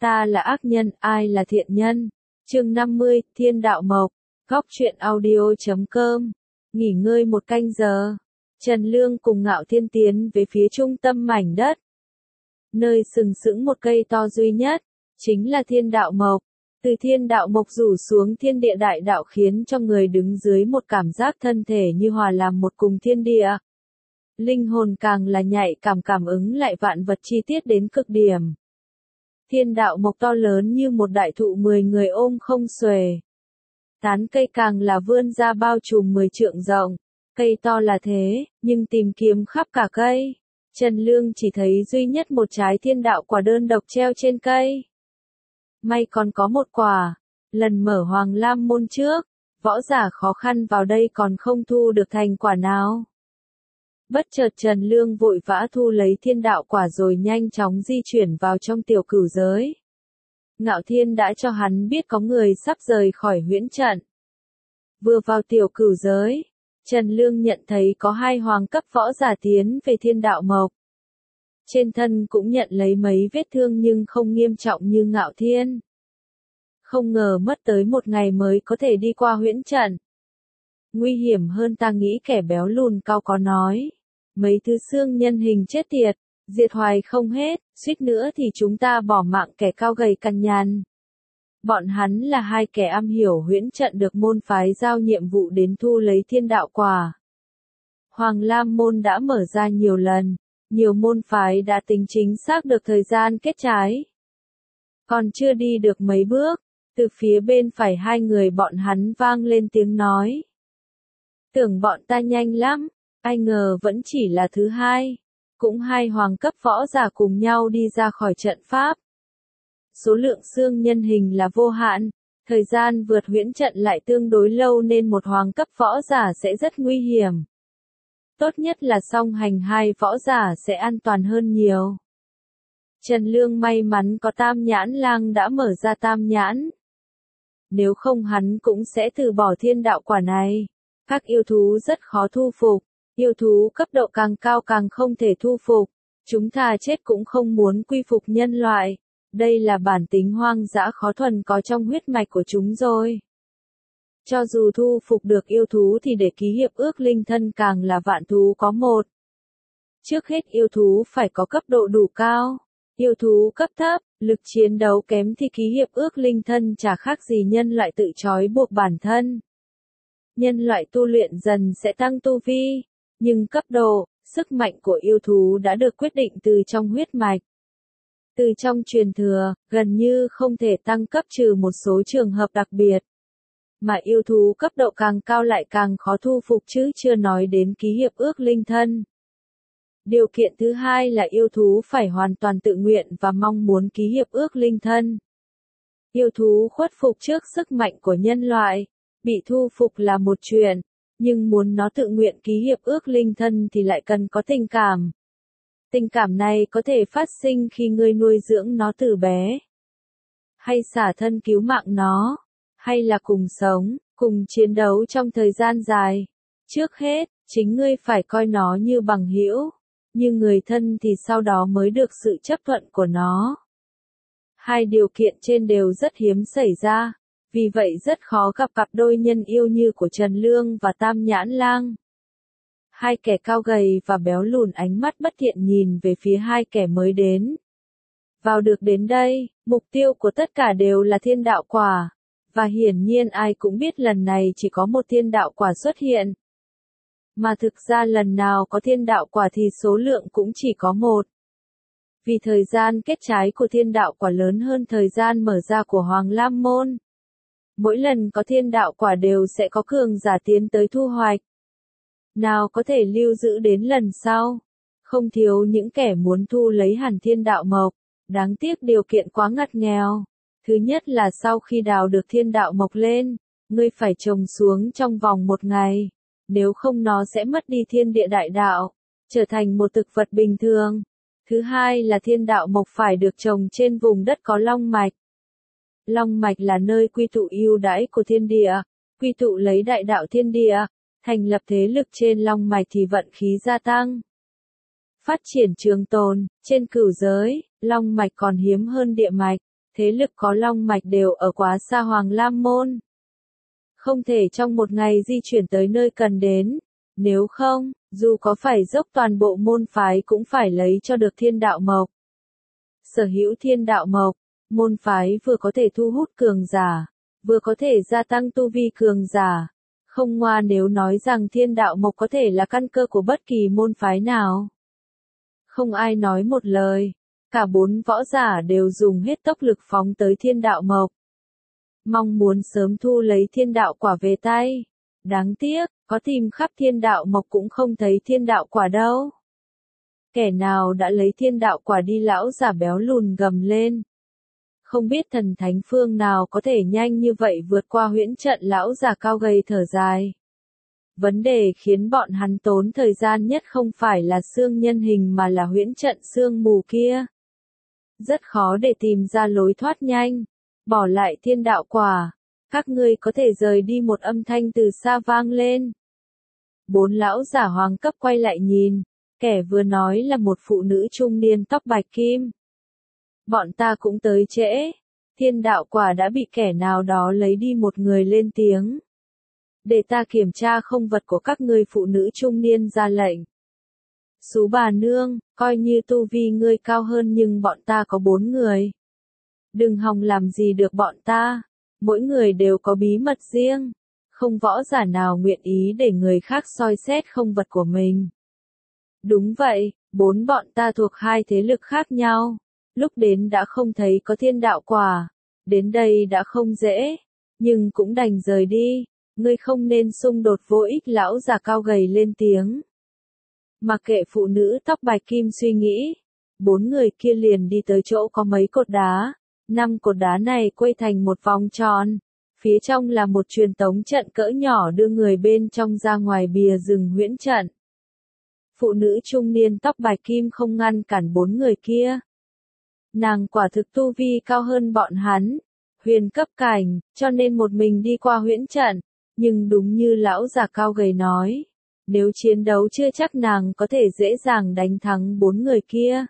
Ta là ác nhân, ai là thiện nhân? Chương 50, Thiên Đạo Mộc. Góc truyện audio.com. Nghỉ ngơi một canh giờ. Trần Lương cùng Ngạo Thiên tiến về phía trung tâm mảnh đất. Nơi sừng sững một cây to duy nhất, chính là Thiên Đạo Mộc. Từ Thiên Đạo Mộc rủ xuống thiên địa đại đạo khiến cho người đứng dưới một cảm giác thân thể như hòa làm một cùng thiên địa. Linh hồn càng là nhạy cảm ứng lại vạn vật chi tiết đến cực điểm. Thiên Đạo Mộc to lớn như một đại thụ 10 người ôm không xuề. Tán cây càng là vươn ra bao trùm 10 trượng rộng. Cây to là thế, nhưng tìm kiếm khắp cả cây. Trần Lương chỉ thấy duy nhất một trái thiên đạo quả đơn độc treo trên cây. May còn có một quả. Lần mở Hoàng Lam môn trước, võ giả khó khăn vào đây còn không thu được thành quả nào. Bất chợt Trần Lương vội vã thu lấy thiên đạo quả rồi nhanh chóng di chuyển vào trong tiểu cửu giới. Ngạo Thiên đã cho hắn biết có người sắp rời khỏi huyễn trận. Vừa vào tiểu cửu giới, Trần Lương nhận thấy có 2 hoàng cấp võ giả tiến về Thiên Đạo Mộc. Trên thân cũng nhận lấy mấy vết thương nhưng không nghiêm trọng như Ngạo Thiên. Không ngờ mất tới 1 ngày mới có thể đi qua huyễn trận. Nguy hiểm hơn ta nghĩ, kẻ béo lùn cao có nói. Mấy thứ xương nhân hình chết tiệt, diệt hoài không hết, suýt nữa thì chúng ta bỏ mạng kẻ cao gầy cằn nhằn. Bọn hắn là 2 kẻ am hiểu huyễn trận được môn phái giao nhiệm vụ đến thu lấy thiên đạo quả. Hoàng Lam môn đã mở ra nhiều lần, nhiều môn phái đã tính chính xác được thời gian kết trái. Còn chưa đi được mấy bước, từ phía bên phải 2 người bọn hắn vang lên tiếng nói. Tưởng bọn ta nhanh lắm, ai ngờ vẫn chỉ là thứ 2. Cũng 2 hoàng cấp võ giả cùng nhau đi ra khỏi trận pháp. Số lượng xương nhân hình là vô hạn, thời gian vượt huyễn trận lại tương đối lâu nên một hoàng cấp võ giả sẽ rất nguy hiểm. Tốt nhất là song hành 2 võ giả sẽ an toàn hơn nhiều. Trần Lương may mắn có Tam Nhãn Lang đã mở ra Tam Nhãn. Nếu không hắn cũng sẽ từ bỏ thiên đạo quả này. Các yêu thú rất khó thu phục, yêu thú cấp độ càng cao càng không thể thu phục. Chúng ta chết cũng không muốn quy phục nhân loại. Đây là bản tính hoang dã khó thuần có trong huyết mạch của chúng rồi. Cho dù thu phục được yêu thú thì để ký hiệp ước linh thân càng là vạn thú có một. Trước hết yêu thú phải có cấp độ đủ cao. Yêu thú cấp thấp, lực chiến đấu kém thì ký hiệp ước linh thân chả khác gì nhân loại tự trói buộc bản thân. Nhân loại tu luyện dần sẽ tăng tu vi, nhưng cấp độ, sức mạnh của yêu thú đã được quyết định từ trong huyết mạch. Từ trong truyền thừa, gần như không thể tăng cấp trừ một số trường hợp đặc biệt. Mà yêu thú cấp độ càng cao lại càng khó thu phục chứ chưa nói đến ký hiệp ước linh thân. Điều kiện thứ 2 là yêu thú phải hoàn toàn tự nguyện và mong muốn ký hiệp ước linh thân. Yêu thú khuất phục trước sức mạnh của nhân loại, bị thu phục là một chuyện, nhưng muốn nó tự nguyện ký hiệp ước linh thân thì lại cần có tình cảm. Tình cảm này có thể phát sinh khi ngươi nuôi dưỡng nó từ bé, hay xả thân cứu mạng nó, hay là cùng sống, cùng chiến đấu trong thời gian dài. Trước hết, chính ngươi phải coi nó như bằng hữu, như người thân thì sau đó mới được sự chấp thuận của nó. 2 điều kiện trên đều rất hiếm xảy ra, vì vậy rất khó gặp cặp đôi nhân yêu như của Trần Lương và Tam Nhãn Lang. 2 kẻ cao gầy và béo lùn ánh mắt bất thiện nhìn về phía 2 kẻ mới đến. Vào được đến đây, mục tiêu của tất cả đều là thiên đạo quả, và hiển nhiên ai cũng biết lần này chỉ có một thiên đạo quả xuất hiện. Mà thực ra lần nào có thiên đạo quả thì số lượng cũng chỉ có 1. Vì thời gian kết trái của thiên đạo quả lớn hơn thời gian mở ra của Hoàng Lam môn. Mỗi lần có thiên đạo quả đều sẽ có cường giả tiến tới thu hoạch. Nào có thể lưu giữ đến lần sau. Không thiếu những kẻ muốn thu lấy hẳn thiên đạo mộc. Đáng tiếc điều kiện quá ngặt nghèo. Thứ nhất là sau khi đào được thiên đạo mộc lên, ngươi phải trồng xuống trong vòng 1 ngày. Nếu không nó sẽ mất đi thiên địa đại đạo, trở thành một thực vật bình thường. Thứ hai là thiên đạo mộc phải được trồng trên vùng đất có long mạch. Long mạch là nơi quy tụ ưu đãi của thiên địa, quy tụ lấy đại đạo thiên địa, thành lập thế lực trên long mạch thì vận khí gia tăng. Phát triển trường tồn, trên cửu giới, long mạch còn hiếm hơn địa mạch, thế lực có long mạch đều ở quá xa Hoàng Lam Môn. Không thể trong một ngày di chuyển tới nơi cần đến, nếu không, dù có phải dốc toàn bộ môn phái cũng phải lấy cho được thiên đạo mộc. Sở hữu thiên đạo mộc, môn phái vừa có thể thu hút cường giả, vừa có thể gia tăng tu vi cường giả. Không ngoa nếu nói rằng thiên đạo mộc có thể là căn cơ của bất kỳ môn phái nào. Không ai nói một lời, cả 4 võ giả đều dùng hết tốc lực phóng tới thiên đạo mộc. Mong muốn sớm thu lấy thiên đạo quả về tay. Đáng tiếc, có tìm khắp thiên đạo mộc cũng không thấy thiên đạo quả đâu. Kẻ nào đã lấy thiên đạo quả đi, lão giả béo lùn gầm lên. Không biết thần thánh phương nào có thể nhanh như vậy vượt qua huyễn trận, lão giả cao gầy thở dài. Vấn đề khiến bọn hắn tốn thời gian nhất không phải là xương nhân hình mà là huyễn trận sương mù kia. Rất khó để tìm ra lối thoát nhanh. Bỏ lại thiên đạo quả, các ngươi có thể rời đi, một âm thanh từ xa vang lên. 4 lão giả hoàng cấp quay lại nhìn, kẻ vừa nói là một phụ nữ trung niên tóc bạch kim. Bọn ta cũng tới trễ, thiên đạo quả đã bị kẻ nào đó lấy đi, một người lên tiếng. Để ta kiểm tra không vật của các ngươi, phụ nữ trung niên ra lệnh. Sú bà nương, coi như tu vi ngươi cao hơn nhưng bọn ta có 4 người. Đừng hòng làm gì được bọn ta, mỗi người đều có bí mật riêng, không võ giả nào nguyện ý để người khác soi xét không vật của mình. Đúng vậy, 4 bọn ta thuộc 2 thế lực khác nhau, lúc đến đã không thấy có thiên đạo quả, đến đây đã không dễ, nhưng cũng đành rời đi, ngươi không nên xung đột vô ích, lão già cao gầy lên tiếng. Mặc kệ phụ nữ tóc bạch kim suy nghĩ, 4 người kia liền đi tới chỗ có mấy cột đá. 5 cột đá này quây thành một vòng tròn, phía trong là một truyền tống trận cỡ nhỏ đưa người bên trong ra ngoài bìa rừng huyễn trận. Phụ nữ trung niên tóc bạch kim không ngăn cản 4 người kia. Nàng quả thực tu vi cao hơn bọn hắn, huyền cấp cảnh, cho nên một mình đi qua huyễn trận, nhưng đúng như lão già cao gầy nói, nếu chiến đấu chưa chắc nàng có thể dễ dàng đánh thắng 4 người kia.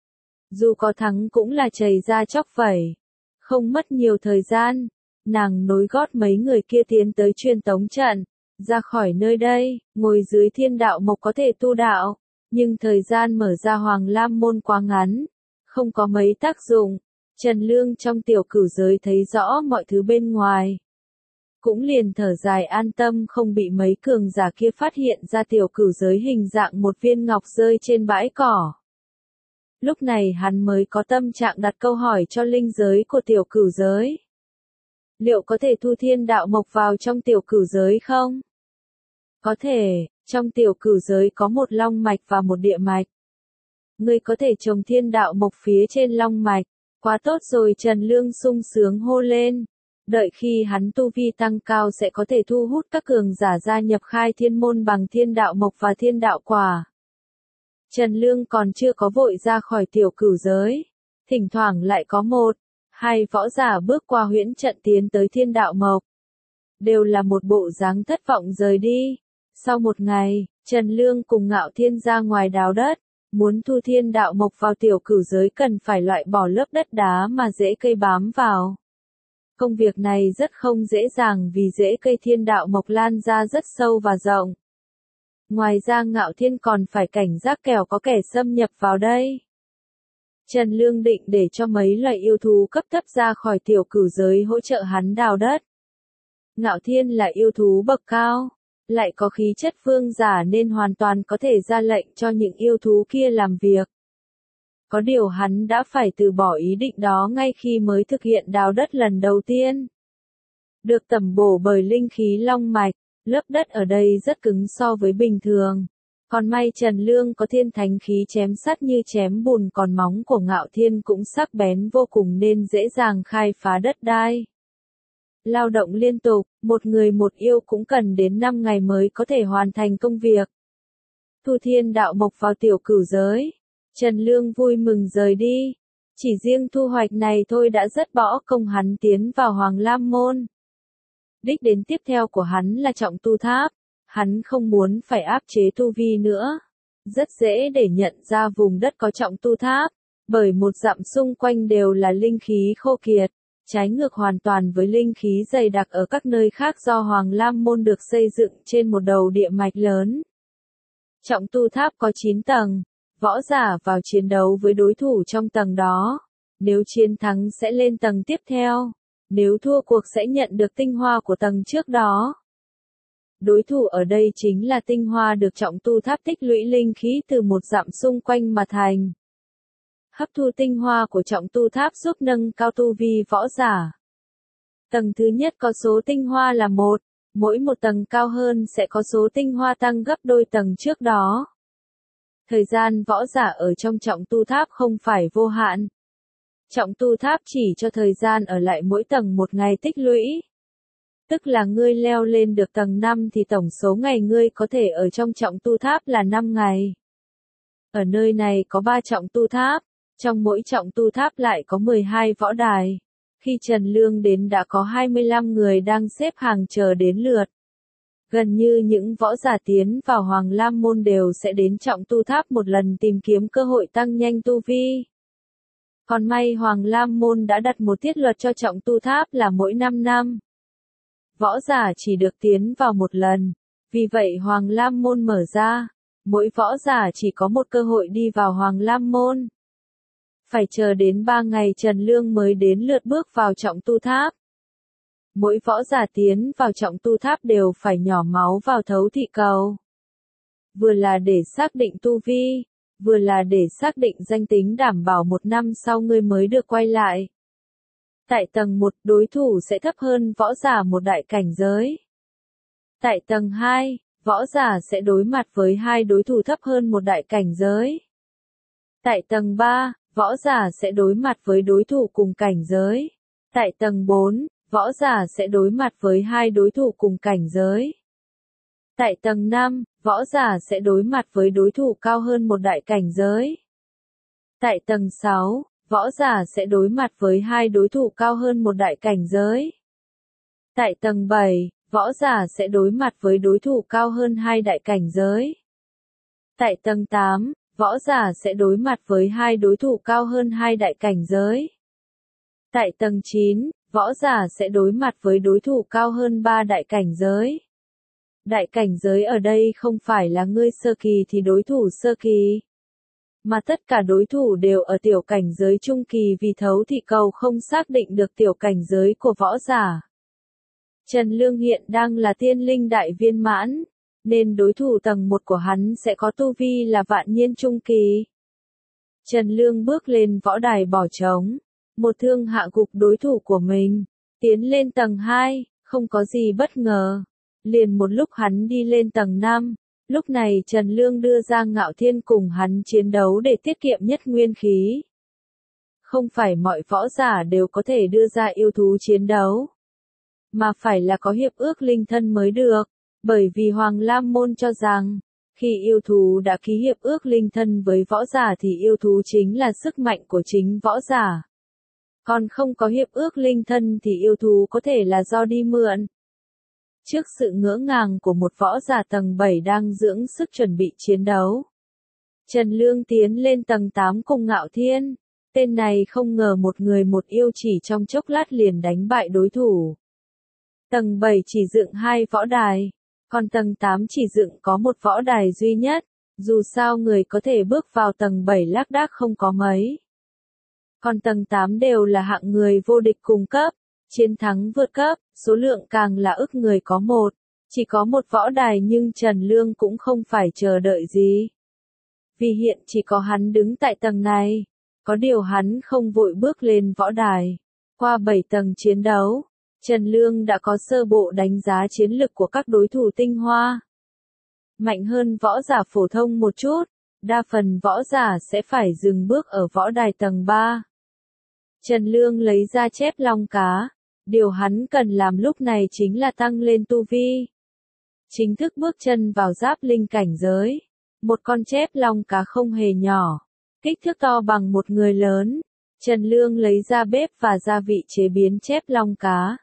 Dù có thắng cũng là chầy ra chóc vẩy. Không mất nhiều thời gian, nàng nối gót mấy người kia tiến tới truyền tống trận, ra khỏi nơi đây, ngồi dưới thiên đạo mộc có thể tu đạo, nhưng thời gian mở ra Hoàng Lam Môn quá ngắn, không có mấy tác dụng. Trần Lương trong tiểu cửu giới thấy rõ mọi thứ bên ngoài, cũng liền thở dài an tâm không bị mấy cường giả kia phát hiện ra tiểu cửu giới hình dạng một viên ngọc rơi trên bãi cỏ. Lúc này hắn mới có tâm trạng đặt câu hỏi cho linh giới của tiểu cửu giới. Liệu có thể thu thiên đạo mộc vào trong tiểu cửu giới không? Có thể, trong tiểu cửu giới có một long mạch và một địa mạch. Ngươi có thể trồng thiên đạo mộc phía trên long mạch. Quá tốt rồi, Trần Lương sung sướng hô lên. Đợi khi hắn tu vi tăng cao sẽ có thể thu hút các cường giả gia nhập khai thiên môn bằng thiên đạo mộc và thiên đạo quả. Trần Lương còn chưa có vội ra khỏi tiểu cửu giới. Thỉnh thoảng lại có 1, 2 võ giả bước qua huyễn trận tiến tới thiên đạo mộc. Đều là một bộ dáng thất vọng rời đi. Sau một ngày, Trần Lương cùng Ngạo Thiên ra ngoài đào đất. Muốn thu thiên đạo mộc vào tiểu cửu giới cần phải loại bỏ lớp đất đá mà rễ cây bám vào. Công việc này rất không dễ dàng vì rễ cây thiên đạo mộc lan ra rất sâu và rộng. Ngoài ra Ngạo Thiên còn phải cảnh giác kẻo có kẻ xâm nhập vào đây. Trần Lương định để cho mấy loài yêu thú cấp thấp ra khỏi tiểu cửu giới hỗ trợ hắn đào đất. Ngạo Thiên là yêu thú bậc cao, lại có khí chất vương giả nên hoàn toàn có thể ra lệnh cho những yêu thú kia làm việc. Có điều hắn đã phải từ bỏ ý định đó ngay khi mới thực hiện đào đất lần đầu tiên. Được tẩm bổ bởi linh khí long mạch, lớp đất ở đây rất cứng so với bình thường. Còn may Trần Lương có thiên thánh khí chém sắt như chém bùn, còn móng của Ngạo Thiên cũng sắc bén vô cùng nên dễ dàng khai phá đất đai. Lao động liên tục, một người một yêu cũng cần đến 5 ngày mới có thể hoàn thành công việc. Thu thiên đạo mộc vào tiểu cửu giới. Trần Lương vui mừng rời đi. Chỉ riêng thu hoạch này thôi đã rất bỏ công hắn tiến vào Hoàng Lam Môn. Đích đến tiếp theo của hắn là trọng tu tháp. Hắn không muốn phải áp chế tu vi nữa. Rất dễ để nhận ra vùng đất có trọng tu tháp. Bởi một dặm xung quanh đều là linh khí khô kiệt, trái ngược hoàn toàn với linh khí dày đặc ở các nơi khác do Hoàng Lam Môn được xây dựng trên một đầu địa mạch lớn. Trọng tu tháp có 9 tầng, võ giả vào chiến đấu với đối thủ trong tầng đó. Nếu chiến thắng sẽ lên tầng tiếp theo, nếu thua cuộc sẽ nhận được tinh hoa của tầng trước đó. Đối thủ ở đây chính là tinh hoa được trọng tu tháp tích lũy linh khí từ một dặm xung quanh mà thành. Hấp thu tinh hoa của trọng tu tháp giúp nâng cao tu vi võ giả. Tầng thứ nhất có số tinh hoa là 1, mỗi một tầng cao hơn sẽ có số tinh hoa tăng gấp đôi tầng trước đó. Thời gian võ giả ở trong trọng tu tháp không phải vô hạn. Trọng tu tháp chỉ cho thời gian ở lại mỗi tầng một ngày tích lũy. Tức là ngươi leo lên được tầng 5 thì tổng số ngày ngươi có thể ở trong trọng tu tháp là 5 ngày. Ở nơi này có 3 trọng tu tháp, trong mỗi trọng tu tháp lại có 12 võ đài. Khi Trần Lương đến đã có 25 người đang xếp hàng chờ đến lượt. Gần như những võ giả tiến vào Hoàng Lam Môn đều sẽ đến trọng tu tháp một lần tìm kiếm cơ hội tăng nhanh tu vi. Còn may Hoàng Lam Môn đã đặt một thiết luật cho trọng tu tháp là mỗi 5 năm. Võ giả chỉ được tiến vào một lần, vì vậy Hoàng Lam Môn mở ra, mỗi võ giả chỉ có một cơ hội đi vào Hoàng Lam Môn. Phải chờ đến 3 ngày Trần Lương mới đến lượt bước vào trọng tu tháp. Mỗi võ giả tiến vào trọng tu tháp đều phải nhỏ máu vào thấu thị cầu. Vừa là để xác định tu vi, vừa là để xác định danh tính đảm bảo 1 năm sau ngươi mới được quay lại. Tại tầng 1, đối thủ sẽ thấp hơn võ giả một đại cảnh giới. Tại tầng 2, võ giả sẽ đối mặt với 2 đối thủ thấp hơn một đại cảnh giới. Tại tầng 3, võ giả sẽ đối mặt với đối thủ cùng cảnh giới. Tại tầng 4, võ giả sẽ đối mặt với 2 đối thủ cùng cảnh giới. Tại tầng 5, võ giả sẽ đối mặt với đối thủ cao hơn một đại cảnh giới. Tại tầng 6, võ giả sẽ đối mặt với 2 đối thủ cao hơn một đại cảnh giới. Tại tầng 7, võ giả sẽ đối mặt với đối thủ cao hơn 2 đại cảnh giới. Tại tầng 8, võ giả sẽ đối mặt với 2 đối thủ cao hơn 2 đại cảnh giới. Tại tầng 9, võ giả sẽ đối mặt với đối thủ cao hơn 3 đại cảnh giới. Đại cảnh giới ở đây không phải là ngươi sơ kỳ thì đối thủ sơ kỳ, mà tất cả đối thủ đều ở tiểu cảnh giới trung kỳ vì thấu thị cầu không xác định được tiểu cảnh giới của võ giả. Trần Lương hiện đang là tiên linh đại viên mãn, nên đối thủ tầng 1 của hắn sẽ có tu vi là vạn nhiên trung kỳ. Trần Lương bước lên võ đài bỏ trống, một thương hạ gục đối thủ của mình, tiến lên tầng 2, không có gì bất ngờ. Liền một lúc hắn đi lên tầng 5, lúc này Trần Lương đưa ra Ngạo Thiên cùng hắn chiến đấu để tiết kiệm nhất nguyên khí. Không phải mọi võ giả đều có thể đưa ra yêu thú chiến đấu, mà phải là có hiệp ước linh thân mới được, bởi vì Hoàng Lam Môn cho rằng, khi yêu thú đã ký hiệp ước linh thân với võ giả thì yêu thú chính là sức mạnh của chính võ giả. Còn không có hiệp ước linh thân thì yêu thú có thể là do đi mượn. Trước sự ngỡ ngàng của một võ giả tầng 7 đang dưỡng sức chuẩn bị chiến đấu, Trần Lương tiến lên tầng 8 cùng Ngạo Thiên. Tên này không ngờ một người một yêu chỉ trong chốc lát liền đánh bại đối thủ. Tầng 7 chỉ dựng 2 võ đài, còn tầng 8 chỉ dựng có một võ đài duy nhất, dù sao người có thể bước vào tầng 7 lác đác không có mấy. Còn tầng 8 đều là hạng người vô địch cùng cấp, chiến thắng vượt cấp, số lượng càng là ức người có một, chỉ có một võ đài nhưng Trần Lương cũng không phải chờ đợi gì. Vì hiện chỉ có hắn đứng tại tầng này, có điều hắn không vội bước lên võ đài. Qua 7 tầng chiến đấu, Trần Lương đã có sơ bộ đánh giá chiến lực của các đối thủ tinh hoa. Mạnh hơn võ giả phổ thông một chút, đa phần võ giả sẽ phải dừng bước ở võ đài tầng 3. Trần Lương lấy ra chép long cá, điều hắn cần làm lúc này chính là tăng lên tu vi. Chính thức bước chân vào giáp linh cảnh giới. Một con chép long cá không hề nhỏ, kích thước to bằng một người lớn. Trần Lương lấy ra bếp và gia vị chế biến chép long cá.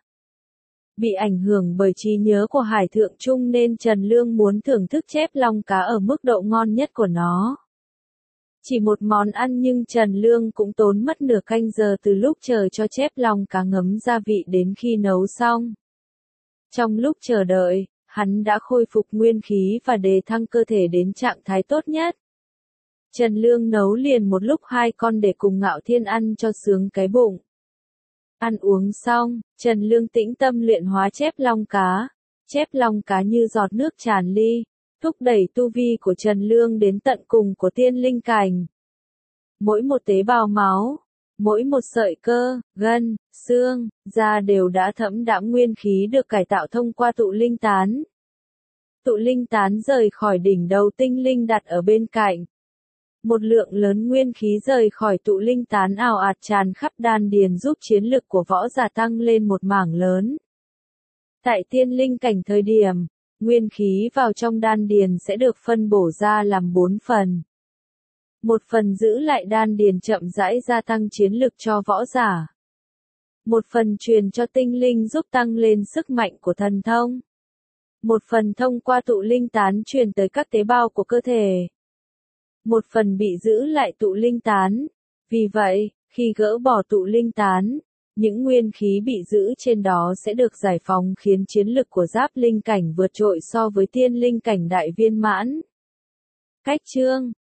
Bị ảnh hưởng bởi trí nhớ của Hải Thượng Trung nên Trần Lương muốn thưởng thức chép long cá ở mức độ ngon nhất của nó. Chỉ một món ăn nhưng Trần Lương cũng tốn mất nửa canh giờ từ lúc chờ cho chép lòng cá ngấm gia vị đến khi nấu xong. Trong lúc chờ đợi, hắn đã khôi phục nguyên khí và đề thăng cơ thể đến trạng thái tốt nhất. Trần Lương nấu liền một lúc 2 con để cùng Ngạo Thiên ăn cho sướng cái bụng. Ăn uống xong, Trần Lương tĩnh tâm luyện hóa chép long cá. Chép long cá như giọt nước tràn ly, thúc đẩy tu vi của Trần Lương đến tận cùng của tiên linh cảnh. Mỗi một tế bào máu, mỗi một sợi cơ, gân, xương, da đều đã thấm đẫm nguyên khí được cải tạo thông qua tụ linh tán. Tụ linh tán rời khỏi đỉnh đầu tinh linh đặt ở bên cạnh. Một lượng lớn nguyên khí rời khỏi tụ linh tán ào ạt tràn khắp đan điền giúp chiến lực của võ giả tăng lên một mảng lớn. Tại tiên linh cảnh thời điểm, nguyên khí vào trong đan điền sẽ được phân bổ ra làm 4 phần. Một phần giữ lại đan điền chậm rãi gia tăng chiến lực cho võ giả. Một phần truyền cho tinh linh giúp tăng lên sức mạnh của thần thông. Một phần thông qua tụ linh tán truyền tới các tế bào của cơ thể. Một phần bị giữ lại tụ linh tán. Vì vậy, khi gỡ bỏ tụ linh tán, những nguyên khí bị giữ trên đó sẽ được giải phóng khiến chiến lực của giáp linh cảnh vượt trội so với tiên linh cảnh đại viên mãn. Cách chương